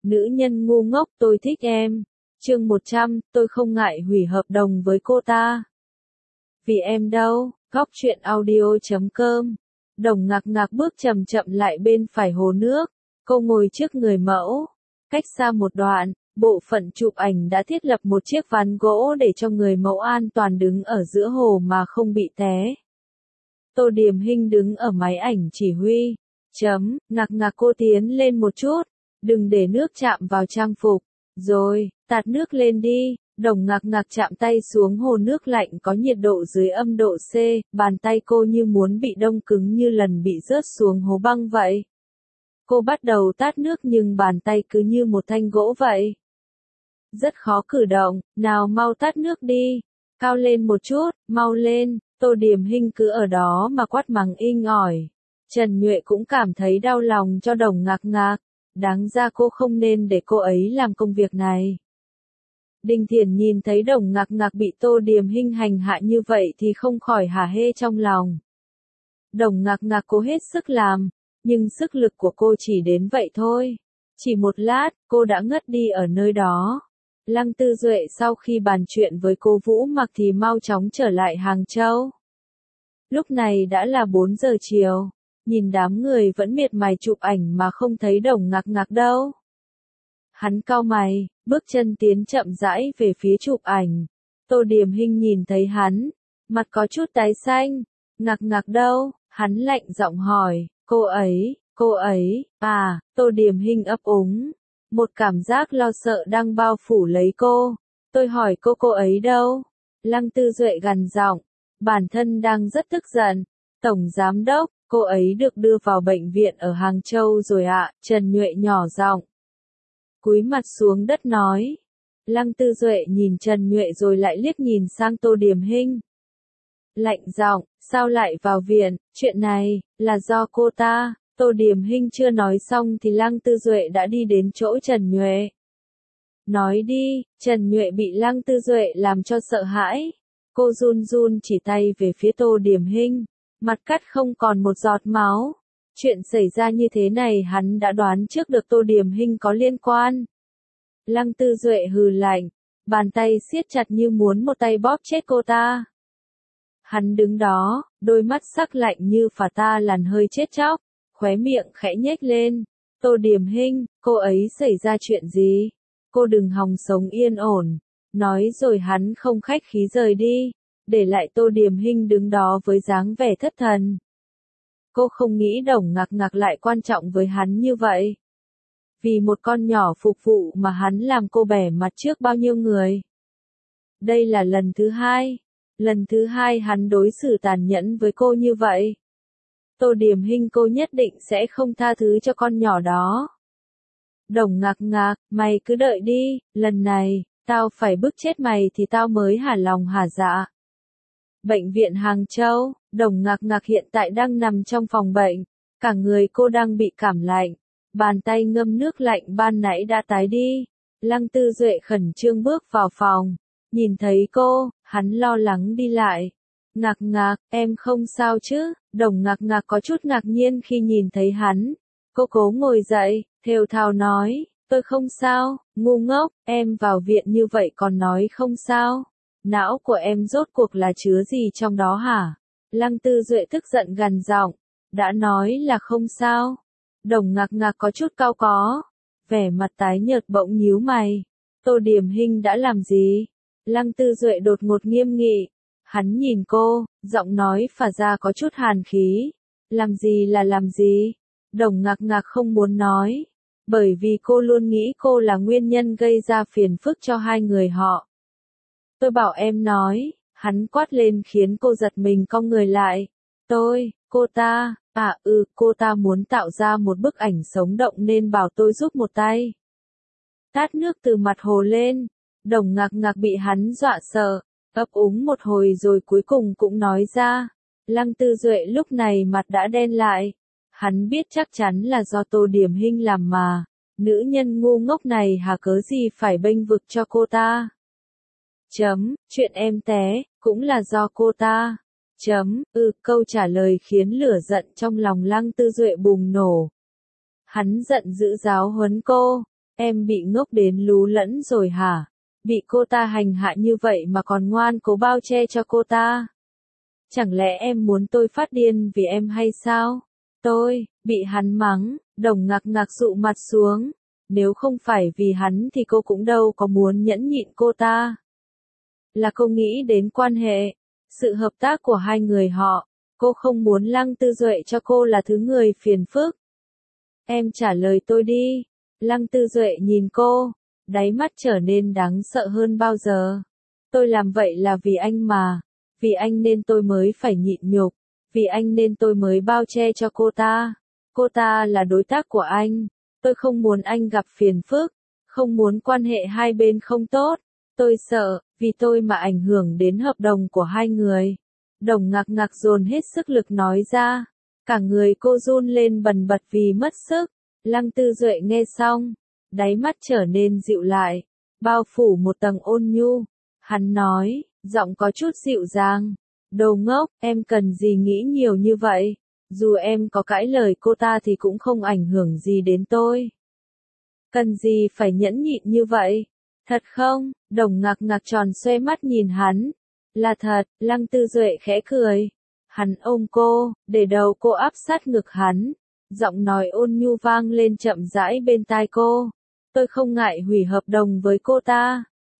Nữ nhân ngu ngốc, tôi thích em. Chương 100, tôi không ngại hủy hợp đồng với cô ta. Vì em đâu, góc truyện audio.com. Đồng ngạc ngạc bước chậm chậm lại bên phải hồ nước. Cô ngồi trước người mẫu. Cách xa một đoạn, bộ phận chụp ảnh đã thiết lập một chiếc ván gỗ để cho người mẫu an toàn đứng ở giữa hồ mà không bị té. Tô Điềm Hinh đứng ở máy ảnh chỉ huy. Ngạc ngạc cô tiến lên một chút. Đừng để nước chạm vào trang phục. Rồi, tạt nước lên đi. Đồng ngạc ngạc chạm tay xuống hồ nước lạnh có nhiệt độ dưới âm độ C, bàn tay cô như muốn bị đông cứng như lần bị rớt xuống hố băng vậy. Cô bắt đầu tát nước nhưng bàn tay cứ như một thanh gỗ vậy. Rất khó cử động, nào mau tát nước đi. Cao lên một chút, mau lên. Tô Điềm Hinh cứ ở đó mà quát mắng inh ỏi. Trần Nhuệ cũng cảm thấy đau lòng cho Đồng ngạc ngạc. Đáng ra cô không nên để cô ấy làm công việc này. Đinh Thiển nhìn thấy Đồng ngạc ngạc bị Tô Điềm Hinh hành hạ như vậy thì không khỏi hả hê trong lòng. Đồng ngạc ngạc cố hết sức làm, nhưng sức lực của cô chỉ đến vậy thôi. Chỉ một lát, cô đã ngất đi ở nơi đó. Lăng Tư Duệ sau khi bàn chuyện với cô Vũ Mặc thì mau chóng trở lại Hàng Châu. Lúc này đã là 4 giờ chiều. Nhìn đám người vẫn miệt mài chụp ảnh mà không thấy Đồng ngạc ngạc đâu. Hắn cau mày, bước chân tiến chậm rãi về phía chụp ảnh. Tô Điềm Hinh nhìn thấy hắn, mặt có chút tái xanh. Ngạc ngạc đâu? Hắn lạnh giọng hỏi, cô ấy, à, Tô Điềm Hinh ấp úng. Một cảm giác lo sợ đang bao phủ lấy cô. Tôi hỏi cô ấy đâu? Lăng Tư Duệ gằn giọng, bản thân đang rất tức giận. Tổng giám đốc, cô ấy được đưa vào bệnh viện ở Hàng Châu rồi ạ, Trần Nhuệ nhỏ giọng. Cúi mặt xuống đất nói. Lăng Tư Duệ nhìn Trần Nhuệ rồi lại liếc nhìn sang Tô Điềm Hinh. Lạnh giọng, sao lại vào viện, chuyện này, là do cô ta. Tô Điềm Hinh chưa nói xong thì Lăng Tư Duệ đã đi đến chỗ Trần Nhuệ. Nói đi, Trần Nhuệ bị Lăng Tư Duệ làm cho sợ hãi. Cô run run chỉ tay về phía Tô Điềm Hinh, mặt cắt không còn một giọt máu. Chuyện xảy ra như thế này hắn đã đoán trước được Tô Điềm Hinh có liên quan. Lăng Tư Duệ hừ lạnh, bàn tay siết chặt như muốn một tay bóp chết cô ta. Hắn đứng đó, đôi mắt sắc lạnh như phả ta làn hơi chết chóc, khóe miệng khẽ nhếch lên. Tô Điềm Hinh, cô ấy xảy ra chuyện gì? Cô đừng hòng sống yên ổn. Nói rồi hắn không khách khí rời đi, để lại Tô Điềm Hinh đứng đó với dáng vẻ thất thần. Cô không nghĩ Đồng ngạc ngạc lại quan trọng với hắn như vậy. Vì một con nhỏ phục vụ mà hắn làm cô bẻ mặt trước bao nhiêu người. Đây là lần thứ hai. Lần thứ hai hắn đối xử tàn nhẫn với cô như vậy. Tô Điềm Hinh cô nhất định sẽ không tha thứ cho con nhỏ đó. Đồng ngạc ngạc, mày cứ đợi đi, lần này, tao phải bức chết mày thì tao mới hả lòng hả dạ. Bệnh viện Hàng Châu, Đồng ngạc ngạc hiện tại đang nằm trong phòng bệnh. Cả người cô đang bị cảm lạnh. Bàn tay ngâm nước lạnh ban nãy đã tái đi. Lăng Tư Duệ khẩn trương bước vào phòng. Nhìn thấy cô, hắn lo lắng đi lại. Ngạc ngạc, em không sao chứ? Đồng ngạc ngạc có chút ngạc nhiên khi nhìn thấy hắn. Cô cố ngồi dậy, thều thào nói, tôi không sao, ngu ngốc, em vào viện như vậy còn nói không sao. Não của em rốt cuộc là chứa gì trong đó hả? Lăng Tư Duệ tức giận gằn giọng, đã nói là không sao. Đồng ngạc ngạc có chút cau có, vẻ mặt tái nhợt bỗng nhíu mày. Tô Điềm Hinh đã làm gì? Lăng Tư Duệ đột ngột nghiêm nghị. Hắn nhìn cô, giọng nói phả ra có chút hàn khí. Làm gì là làm gì? Đồng ngạc ngạc không muốn nói. Bởi vì cô luôn nghĩ cô là nguyên nhân gây ra phiền phức cho hai người họ. Tôi bảo em nói, hắn quát lên khiến cô giật mình cong người lại. Cô ta, cô ta muốn tạo ra một bức ảnh sống động nên bảo tôi giúp một tay. Tát nước từ mặt hồ lên. Đồng ngạc ngạc bị hắn dọa sợ, ấp úng một hồi rồi cuối cùng cũng nói ra. Lăng Tư Duệ lúc này mặt đã đen lại. Hắn biết chắc chắn là do Tô Điềm Hinh làm mà. Nữ nhân ngu ngốc này hả cớ gì phải bênh vực cho cô ta. Chuyện em té, cũng là do cô ta. Câu trả lời khiến lửa giận trong lòng Lăng Tư Duệ bùng nổ. Hắn giận dữ giáo huấn cô. Em bị ngốc đến lú lẫn rồi hả? Bị cô ta hành hạ như vậy mà còn ngoan cố bao che cho cô ta. Chẳng lẽ em muốn tôi phát điên vì em hay sao? Tôi, bị hắn mắng, Đồng Ngạc Ngạc dụ mặt xuống. Nếu không phải vì hắn thì cô cũng đâu có muốn nhẫn nhịn cô ta. Là cô nghĩ đến quan hệ, sự hợp tác của hai người họ. Cô không muốn Lăng Tư Duệ cho cô là thứ người phiền phức. Em trả lời tôi đi. Lăng Tư Duệ nhìn cô, đáy mắt trở nên đáng sợ hơn bao giờ. Tôi làm vậy là vì anh mà. Vì anh nên tôi mới phải nhịn nhục. Vì anh nên tôi mới bao che cho cô ta. Cô ta là đối tác của anh. Tôi không muốn anh gặp phiền phức. Không muốn quan hệ hai bên không tốt. Tôi sợ, vì tôi mà ảnh hưởng đến hợp đồng của hai người. Đồng Ngạc Ngạc dồn hết sức lực nói ra. Cả người cô run lên bần bật vì mất sức. Lăng Tư Duệ nghe xong, đáy mắt trở nên dịu lại, bao phủ một tầng ôn nhu. Hắn nói, giọng có chút dịu dàng. Đồ ngốc, em cần gì nghĩ nhiều như vậy? Dù em có cãi lời cô ta thì cũng không ảnh hưởng gì đến tôi. Cần gì phải nhẫn nhịn như vậy? Thật không? Đồng Ngạc Ngạc tròn xoe mắt nhìn hắn. Là thật, Lăng Tư Duệ khẽ cười. Hắn ôm cô, để đầu cô áp sát ngực hắn. Giọng nói ôn nhu vang lên chậm rãi bên tai cô. Tôi không ngại hủy hợp đồng với cô ta.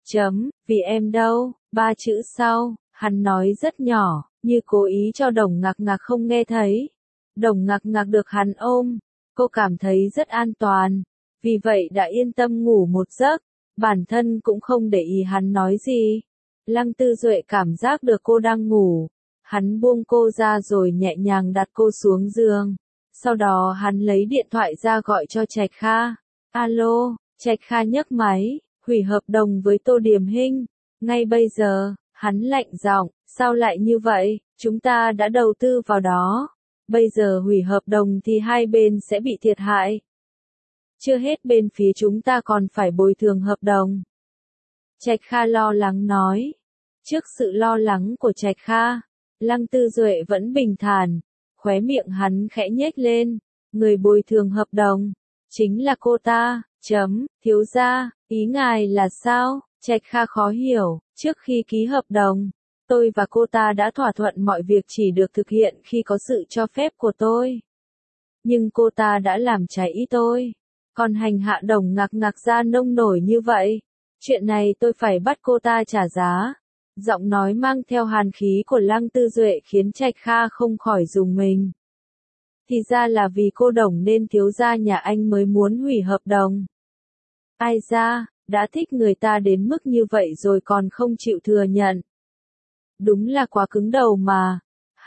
Vì em đâu, 3 chữ sau, hắn nói rất nhỏ, như cố ý cho Đồng Ngạc Ngạc không nghe thấy. Đồng Ngạc Ngạc được hắn ôm, cô cảm thấy rất an toàn, vì vậy đã yên tâm ngủ một giấc, bản thân cũng không để ý hắn nói gì. Lăng Tư Duệ cảm giác được cô đang ngủ, hắn buông cô ra rồi nhẹ nhàng đặt cô xuống giường. Sau đó hắn lấy điện thoại ra gọi cho Trạch Kha. Alo, Trạch Kha nhấc máy, hủy hợp đồng với Tô Điềm Hinh. Ngay bây giờ, hắn lạnh giọng, sao lại như vậy, chúng ta đã đầu tư vào đó. Bây giờ hủy hợp đồng thì hai bên sẽ bị thiệt hại. Chưa hết bên phía chúng ta còn phải bồi thường hợp đồng. Trạch Kha lo lắng nói. Trước sự lo lắng của Trạch Kha, Lăng Tư Duệ vẫn bình thản. Khóe miệng hắn khẽ nhếch lên, người bồi thường hợp đồng, chính là cô ta, thiếu gia, ý ngài là sao? Trạch Kha khó hiểu, trước khi ký hợp đồng, tôi và cô ta đã thỏa thuận mọi việc chỉ được thực hiện khi có sự cho phép của tôi. Nhưng cô ta đã làm trái ý tôi, còn hành hạ Đồng Ngạc Ngạc ra nông nổi như vậy. Chuyện này tôi phải bắt cô ta trả giá. Giọng nói mang theo hàn khí của Lăng Tư Duệ khiến Trạch Kha không khỏi rùng mình. Thì ra là vì cô Đồng nên thiếu gia nhà anh mới muốn hủy hợp đồng. Ai ra, đã thích người ta đến mức như vậy rồi còn không chịu thừa nhận. Đúng là quá cứng đầu mà.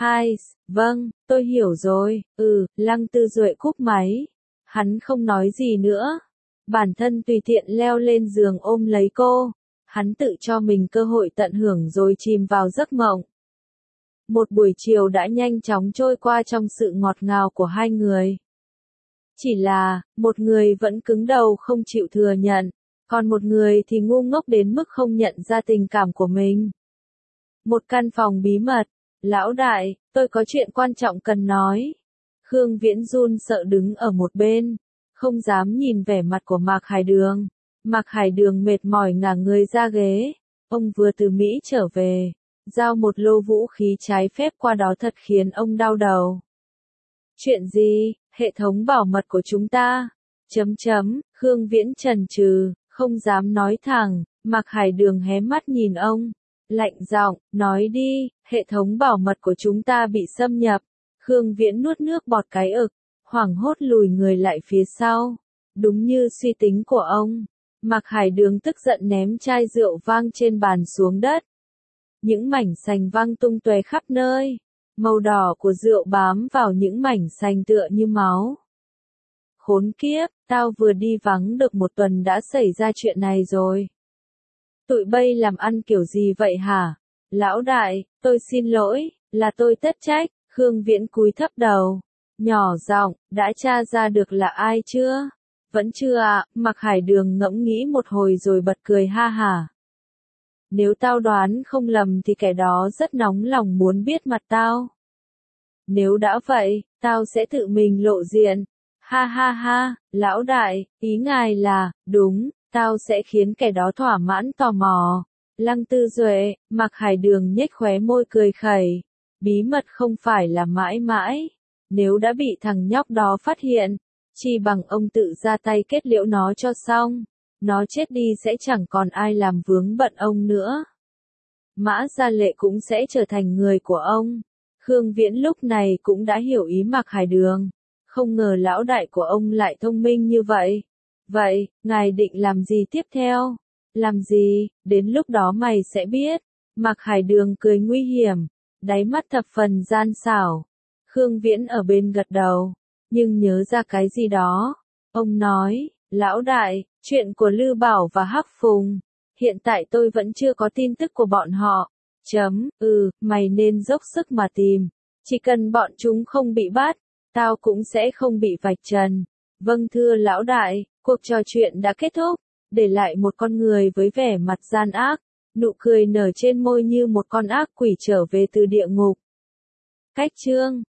Vâng, tôi hiểu rồi, Lăng Tư Duệ cúp máy. Hắn không nói gì nữa. Bản thân tùy tiện leo lên giường ôm lấy cô. Hắn tự cho mình cơ hội tận hưởng rồi chìm vào giấc mộng. Một buổi chiều đã nhanh chóng trôi qua trong sự ngọt ngào của hai người. Chỉ là, một người vẫn cứng đầu không chịu thừa nhận, còn một người thì ngu ngốc đến mức không nhận ra tình cảm của mình. Một căn phòng bí mật. Lão đại, tôi có chuyện quan trọng cần nói. Khương Viễn run sợ đứng ở một bên, không dám nhìn vẻ mặt của Mạc Hải Đường. Mạc Hải Đường mệt mỏi ngả người ra ghế. Ông vừa từ Mỹ trở về, giao một lô vũ khí trái phép qua đó thật khiến ông đau đầu. Chuyện gì? Hệ thống bảo mật của chúng ta. Khương Viễn chần chừ, không dám nói thẳng. Mạc Hải Đường hé mắt nhìn ông, lạnh giọng, nói đi, hệ thống bảo mật của chúng ta bị xâm nhập. Khương Viễn nuốt nước bọt cái ực, hoảng hốt lùi người lại phía sau. Đúng như suy tính của ông. Mạc Hải Đường tức giận ném chai rượu vang trên bàn xuống đất. Những mảnh sành văng tung tóe khắp nơi. Màu đỏ của rượu bám vào những mảnh sành tựa như máu. Khốn kiếp, tao vừa đi vắng được một tuần đã xảy ra chuyện này rồi. Tụi bay làm ăn kiểu gì vậy hả? Lão đại, tôi xin lỗi, là tôi tất trách. Khương Viễn cúi thấp đầu, nhỏ giọng, đã tra ra được là ai chưa? Vẫn chưa ạ. Mạc Hải Đường ngẫm nghĩ một hồi rồi bật cười ha hả. Nếu tao đoán không lầm thì kẻ đó rất nóng lòng muốn biết mặt tao. Nếu đã vậy, tao sẽ tự mình lộ diện. Ha ha ha, lão đại, ý ngài là, đúng, tao sẽ khiến kẻ đó thỏa mãn tò mò. Lăng Tư Duệ, Mạc Hải Đường nhếch khóe môi cười khẩy. Bí mật không phải là mãi mãi. Nếu đã bị thằng nhóc đó phát hiện, chi bằng ông tự ra tay kết liễu nó cho xong. Nó chết đi sẽ chẳng còn ai làm vướng bận ông nữa. Mã Gia Lệ cũng sẽ trở thành người của ông. Khương Viễn lúc này cũng đã hiểu ý Mạc Hải Đường. Không ngờ lão đại của ông lại thông minh như vậy. Vậy, ngài định làm gì tiếp theo? Làm gì, đến lúc đó mày sẽ biết. Mạc Hải Đường cười nguy hiểm, đáy mắt thập phần gian xảo. Khương Viễn ở bên gật đầu, nhưng nhớ ra cái gì đó. Ông nói, lão đại, chuyện của Lư Bảo và Hắc Phùng. Hiện tại tôi vẫn chưa có tin tức của bọn họ. Mày nên dốc sức mà tìm. Chỉ cần bọn chúng không bị bắt, tao cũng sẽ không bị vạch trần. Vâng thưa lão đại, cuộc trò chuyện đã kết thúc, để lại một con người với vẻ mặt gian ác, nụ cười nở trên môi như một con ác quỷ trở về từ địa ngục. Cách chương